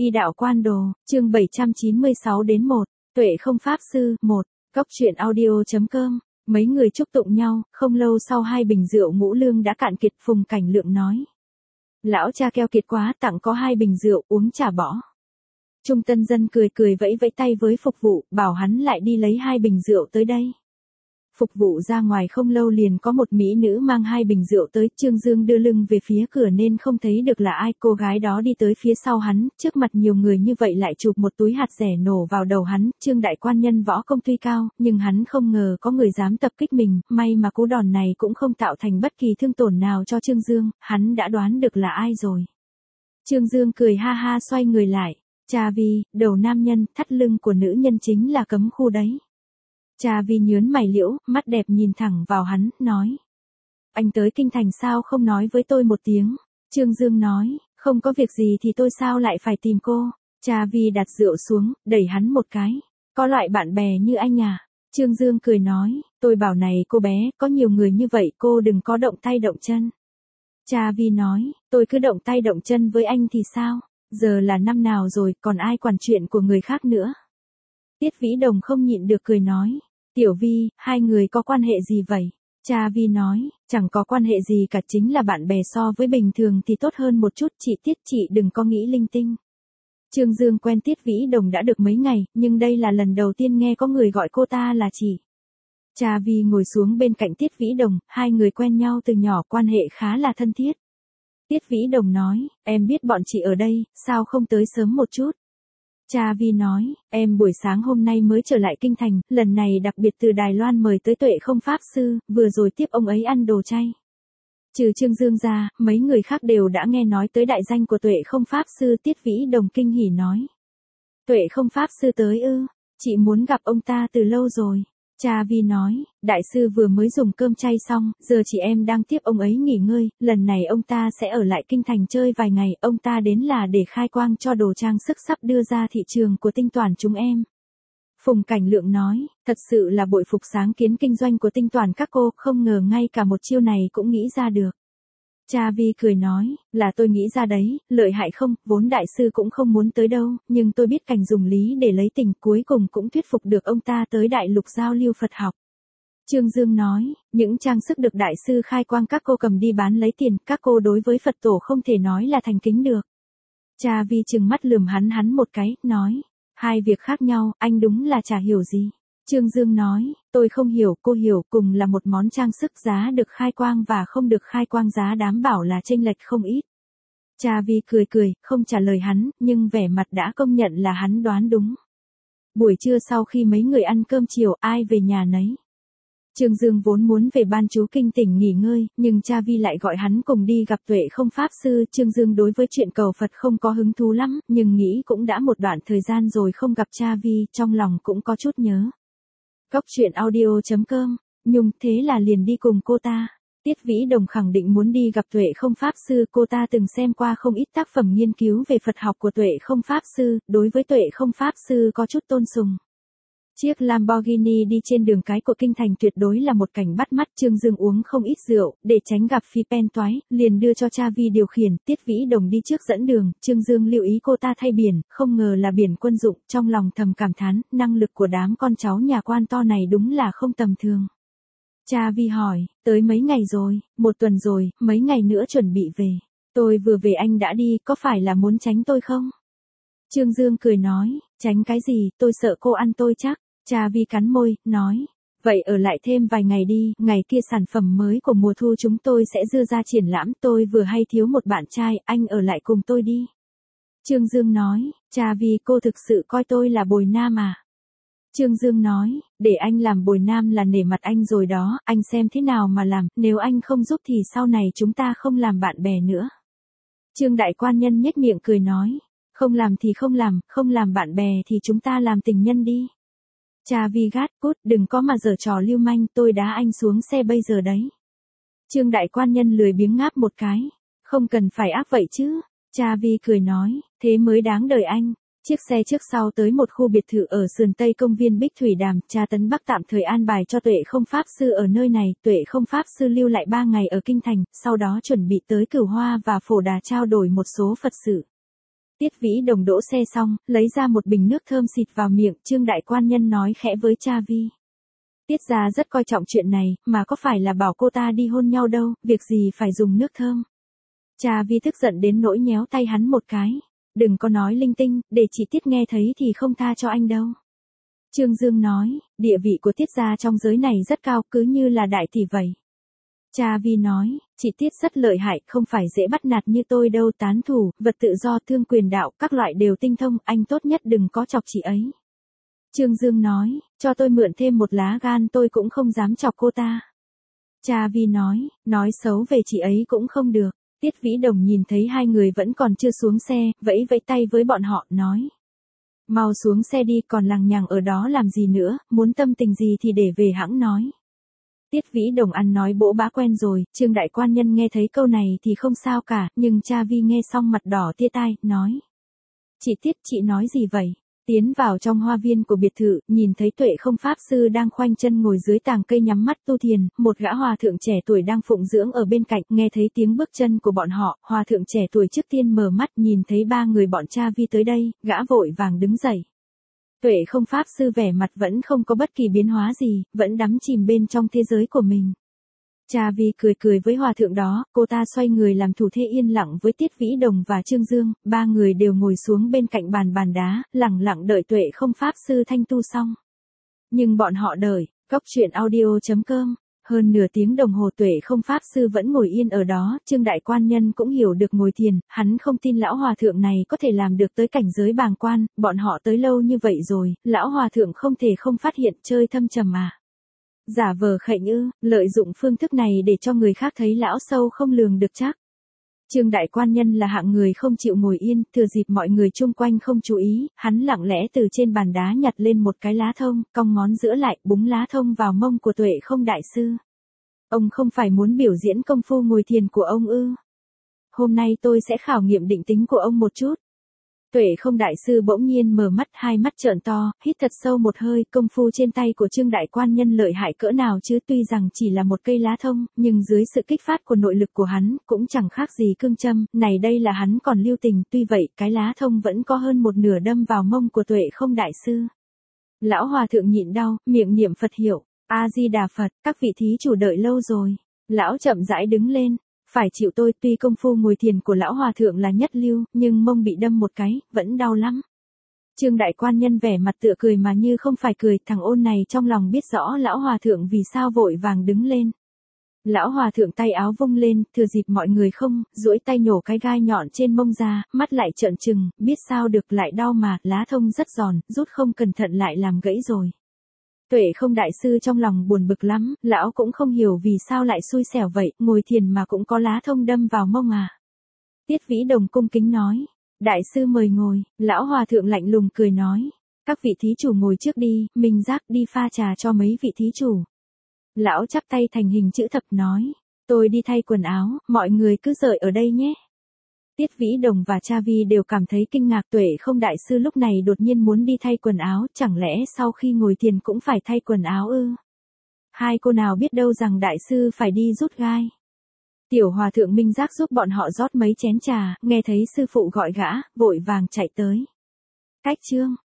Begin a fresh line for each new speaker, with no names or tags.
Y đạo quan đồ, chương 796 đến 1, Tuệ không pháp sư, 1, Cốc truyện audio.com, mấy người chúc tụng nhau, không lâu sau 2 bình rượu ngũ lương đã cạn kiệt. Phùng Cảnh Lượng nói. Lão cha keo kiệt quá, tặng có 2 bình rượu, uống trả bỏ. Trung tân dân cười cười vẫy vẫy tay với phục vụ, bảo hắn lại đi lấy 2 bình rượu tới đây. Phục vụ ra ngoài không lâu liền có một mỹ nữ mang 2 bình rượu tới. Trương Dương đưa lưng về phía cửa nên không thấy được là ai. Cô gái đó đi tới phía sau hắn, trước mặt nhiều người như vậy lại chụp một túi hạt rẻ nổ vào đầu hắn. Trương đại quan nhân võ công tuy cao, nhưng hắn không ngờ có người dám tập kích mình. May mà cú đòn này cũng không tạo thành bất kỳ thương tổn nào cho Trương Dương. Hắn đã đoán được là ai rồi. Trương Dương cười ha ha xoay người lại. Cha Vi, đầu nam nhân, thắt lưng của nữ nhân chính là cấm khu đấy. Cha Vi nhớn mày liễu, mắt đẹp nhìn thẳng vào hắn, nói. Anh tới kinh thành sao không nói với tôi một tiếng? Trương Dương nói, không có việc gì thì tôi sao lại phải tìm cô? Cha Vi đặt rượu xuống, đẩy hắn một cái. Có loại bạn bè như anh à? Trương Dương cười nói, tôi bảo này cô bé, có nhiều người như vậy cô đừng có động tay động chân. Cha Vi nói, tôi cứ động tay động chân với anh thì sao? Giờ là năm nào rồi, còn ai quản chuyện của người khác nữa? Tiết Vĩ Đồng không nhịn được cười nói. Tiểu Vi, hai người có quan hệ gì vậy? Cha Vi nói, chẳng có quan hệ gì cả, chính là bạn bè, so với bình thường thì tốt hơn một chút. Chị Tiết, chị đừng có nghĩ linh tinh. Trương Dương quen Tiết Vĩ Đồng đã được mấy ngày, nhưng đây là lần đầu tiên nghe có người gọi cô ta là chị. Cha Vi ngồi xuống bên cạnh Tiết Vĩ Đồng, hai người quen nhau từ nhỏ, quan hệ khá là thân thiết. Tiết Vĩ Đồng nói, em biết bọn chị ở đây, sao không tới sớm một chút? Cha Vi nói, em buổi sáng hôm nay mới trở lại kinh thành, lần này đặc biệt từ Đài Loan mời tới Tuệ không pháp sư, vừa rồi tiếp ông ấy ăn đồ chay. Trừ Trương Dương ra, mấy người khác đều đã nghe nói tới đại danh của Tuệ không pháp sư. Tiết Vĩ Đồng kinh hỉ nói. Tuệ không pháp sư tới ư? Chị muốn gặp ông ta từ lâu rồi. Cha Vi nói, đại sư vừa mới dùng cơm chay xong, giờ chị em đang tiếp ông ấy nghỉ ngơi, lần này ông ta sẽ ở lại kinh thành chơi vài ngày, ông ta đến là để khai quang cho đồ trang sức sắp đưa ra thị trường của Tinh Toản chúng em. Phùng Cảnh Lượng nói, thật sự là bội phục sáng kiến kinh doanh của Tinh Toản các cô, không ngờ ngay cả một chiêu này cũng nghĩ ra được. Cha Vi cười nói, là tôi nghĩ ra đấy, lợi hại không, vốn đại sư cũng không muốn tới đâu, nhưng tôi biết cảnh dùng lý để lấy tình, cuối cùng cũng thuyết phục được ông ta tới đại lục giao lưu Phật học. Trương Dương nói, những trang sức được đại sư khai quang các cô cầm đi bán lấy tiền, các cô đối với Phật tổ không thể nói là thành kính được. Cha Vi trừng mắt lườm hắn một cái, nói, hai việc khác nhau, anh đúng là chả hiểu gì. Trương Dương nói, tôi không hiểu, cô hiểu, cùng là một món trang sức, giá được khai quang và không được khai quang giá đảm bảo là chênh lệch không ít. Cha Vi cười cười, không trả lời hắn, nhưng vẻ mặt đã công nhận là hắn đoán đúng. Buổi trưa sau khi mấy người ăn cơm chiều, ai về nhà nấy. Trương Dương vốn muốn về ban chú kinh tỉnh nghỉ ngơi, nhưng cha Vi lại gọi hắn cùng đi gặp Tuệ không pháp sư. Trương Dương đối với chuyện cầu Phật không có hứng thú lắm, nhưng nghĩ cũng đã một đoạn thời gian rồi không gặp cha Vi, trong lòng cũng có chút nhớ. Cốc truyện audio.com, Nhung, thế là liền đi cùng cô ta. Tiết Vĩ Đồng khẳng định muốn đi gặp Tuệ không pháp sư, cô ta từng xem qua không ít tác phẩm nghiên cứu về Phật học của Tuệ không pháp sư, đối với Tuệ không pháp sư có chút tôn sùng. Chiếc Lamborghini đi trên đường cái của kinh thành tuyệt đối là một cảnh bắt mắt. Trương Dương uống không ít rượu, để tránh gặp phi pen toái, liền đưa cho cha Vi điều khiển. Tiết Vĩ Đồng đi trước dẫn đường, Trương Dương lưu ý cô ta thay biển, không ngờ là biển quân dụng, trong lòng thầm cảm thán, năng lực của đám con cháu nhà quan to này đúng là không tầm thường. Cha Vi hỏi, tới mấy ngày rồi? 1 tuần rồi, mấy ngày nữa chuẩn bị về. Tôi vừa về anh đã đi, có phải là muốn tránh tôi không? Trương Dương cười nói, tránh cái gì, tôi sợ cô ăn tôi chắc. Cha Vi cắn môi, nói, vậy ở lại thêm vài ngày đi, ngày kia sản phẩm mới của mùa thu chúng tôi sẽ đưa ra triển lãm, tôi vừa hay thiếu một bạn trai, anh ở lại cùng tôi đi. Trương Dương nói, cha Vi, cô thực sự coi tôi là bồi nam à? Trương Dương nói, để anh làm bồi nam là nể mặt anh rồi đó, anh xem thế nào mà làm, nếu anh không giúp thì sau này chúng ta không làm bạn bè nữa. Trương đại quan nhân nhếch miệng cười nói, không làm thì không làm bạn bè thì chúng ta làm tình nhân đi. Cha Vi gắt, cút, đừng có mà giở trò lưu manh, tôi đá anh xuống xe bây giờ đấy. Trương đại quan nhân lười biếng ngáp một cái, không cần phải ác vậy chứ. Cha Vi cười nói, thế mới đáng đời anh. Chiếc xe trước sau tới một khu biệt thự ở sườn tây công viên Bích Thủy Đàm. Cha Tấn Bắc tạm thời an bài cho Tuệ không pháp sư ở nơi này. Tuệ không pháp sư lưu lại 3 ngày ở kinh thành, sau đó chuẩn bị tới Cửu Hoa và Phổ Đà trao đổi một số Phật sự. Tiết Vĩ Đồng đỗ xe xong, lấy ra một bình nước thơm xịt vào miệng, Trương đại quan nhân nói khẽ với cha Vi. Tiết gia rất coi trọng chuyện này, mà có phải là bảo cô ta đi hôn nhau đâu, việc gì phải dùng nước thơm. Cha Vi tức giận đến nỗi nhéo tay hắn một cái. Đừng có nói linh tinh, để chị Tiết nghe thấy thì không tha cho anh đâu. Trương Dương nói, địa vị của Tiết gia trong giới này rất cao, cứ như là đại tỷ vậy. Cha Vi nói, chị Tiết rất lợi hại, không phải dễ bắt nạt như tôi đâu, tán thủ, vật tự do, thương quyền đạo, các loại đều tinh thông, anh tốt nhất đừng có chọc chị ấy. Trương Dương nói, cho tôi mượn thêm một lá gan tôi cũng không dám chọc cô ta. Cha Vi nói xấu về chị ấy cũng không được. Tiết Vĩ Đồng nhìn thấy hai người vẫn còn chưa xuống xe, vẫy vẫy tay với bọn họ, nói. Mau xuống xe đi, còn lằng nhằng ở đó làm gì nữa, muốn tâm tình gì thì để về hãng nói. Tiết Vĩ Đồng ăn nói bỗ bã quen rồi, Trương đại quan nhân nghe thấy câu này thì không sao cả, nhưng cha Vi nghe xong mặt đỏ tia tai, nói. Chị Tiết, chị nói gì vậy? Tiến vào trong hoa viên của biệt thự, nhìn thấy Tuệ Không Pháp Sư đang khoanh chân ngồi dưới tàng cây nhắm mắt tu thiền, một gã hòa thượng trẻ tuổi đang phụng dưỡng ở bên cạnh, nghe thấy tiếng bước chân của bọn họ, hòa thượng trẻ tuổi trước tiên mở mắt nhìn thấy ba người bọn cha Vi tới đây, gã vội vàng đứng dậy. Tuệ Không Pháp Sư vẻ mặt vẫn không có bất kỳ biến hóa gì, vẫn đắm chìm bên trong thế giới của mình. Cha Vi cười với hòa thượng đó, cô ta xoay người làm thủ thế yên lặng với Tiết Vĩ Đồng và Trương Dương, ba người đều ngồi xuống bên cạnh bàn đá, lặng lặng đợi Tuệ Không Pháp Sư thanh tu xong. Nhưng bọn họ đợi, Góc Truyện Audio.com, hơn nửa tiếng đồng hồ Tuệ Không Pháp Sư vẫn ngồi yên ở đó, Trương đại quan nhân cũng hiểu được ngồi thiền, hắn không tin lão hòa thượng này có thể làm được tới cảnh giới bàng quan, bọn họ tới lâu như vậy rồi, lão hòa thượng không thể không phát hiện, chơi thâm trầm à. Giả vờ khệnh ư, lợi dụng phương thức này để cho người khác thấy lão sâu không lường được chắc. Trương đại quan nhân là hạng người không chịu ngồi yên, thừa dịp mọi người chung quanh không chú ý, hắn lặng lẽ từ trên bàn đá nhặt lên một cái lá thông, cong ngón giữa lại, búng lá thông vào mông của Tuệ Không đại sư. Ông không phải muốn biểu diễn công phu ngồi thiền của ông ư? Hôm nay tôi sẽ khảo nghiệm định tính của ông một chút. Tuệ Không đại sư bỗng nhiên mở mắt, hai mắt trợn to, hít thật sâu một hơi, công phu trên tay của Trương đại quan nhân lợi hại cỡ nào chứ, tuy rằng chỉ là một cây lá thông, nhưng dưới sự kích phát của nội lực của hắn, cũng chẳng khác gì cương châm, này đây là hắn còn lưu tình, tuy vậy, cái lá thông vẫn có hơn một nửa đâm vào mông của Tuệ Không đại sư. Lão hòa thượng nhịn đau, miệng niệm Phật hiệu, A-di-đà Phật, các vị thí chủ đợi lâu rồi. Lão chậm rãi đứng lên. Phải chịu tôi, tuy công phu ngồi thiền của lão hòa thượng là nhất lưu, nhưng mông bị đâm một cái, vẫn đau lắm. Trương đại quan nhân vẻ mặt tựa cười mà như không phải cười, thằng ôn này trong lòng biết rõ lão hòa thượng vì sao vội vàng đứng lên. Lão hòa thượng tay áo vung lên, thừa dịp mọi người không, duỗi tay nhổ cái gai nhọn trên mông ra, mắt lại trợn trừng, biết sao được lại đau mà, lá thông rất giòn, rút không cẩn thận lại làm gãy rồi. Tuệ Không đại sư trong lòng buồn bực lắm, lão cũng không hiểu vì sao lại xui xẻo vậy, ngồi thiền mà cũng có lá thông đâm vào mông à. Tiết Vĩ Đồng cung kính nói, đại sư mời ngồi, lão hòa thượng lạnh lùng cười nói, các vị thí chủ ngồi trước đi, mình giác đi pha trà cho mấy vị thí chủ. Lão chắp tay thành hình chữ thập nói, tôi đi thay quần áo, mọi người cứ đợi ở đây nhé. Tiết Vĩ Đồng và cha Vi đều cảm thấy kinh ngạc, Tuệ Không đại sư lúc này đột nhiên muốn đi thay quần áo, chẳng lẽ sau khi ngồi thiền cũng phải thay quần áo ư? Hai cô nào biết đâu rằng đại sư phải đi rút gai. Tiểu hòa thượng Minh Giác giúp bọn họ rót mấy chén trà, nghe thấy sư phụ gọi gã, vội vàng chạy tới. Cách chương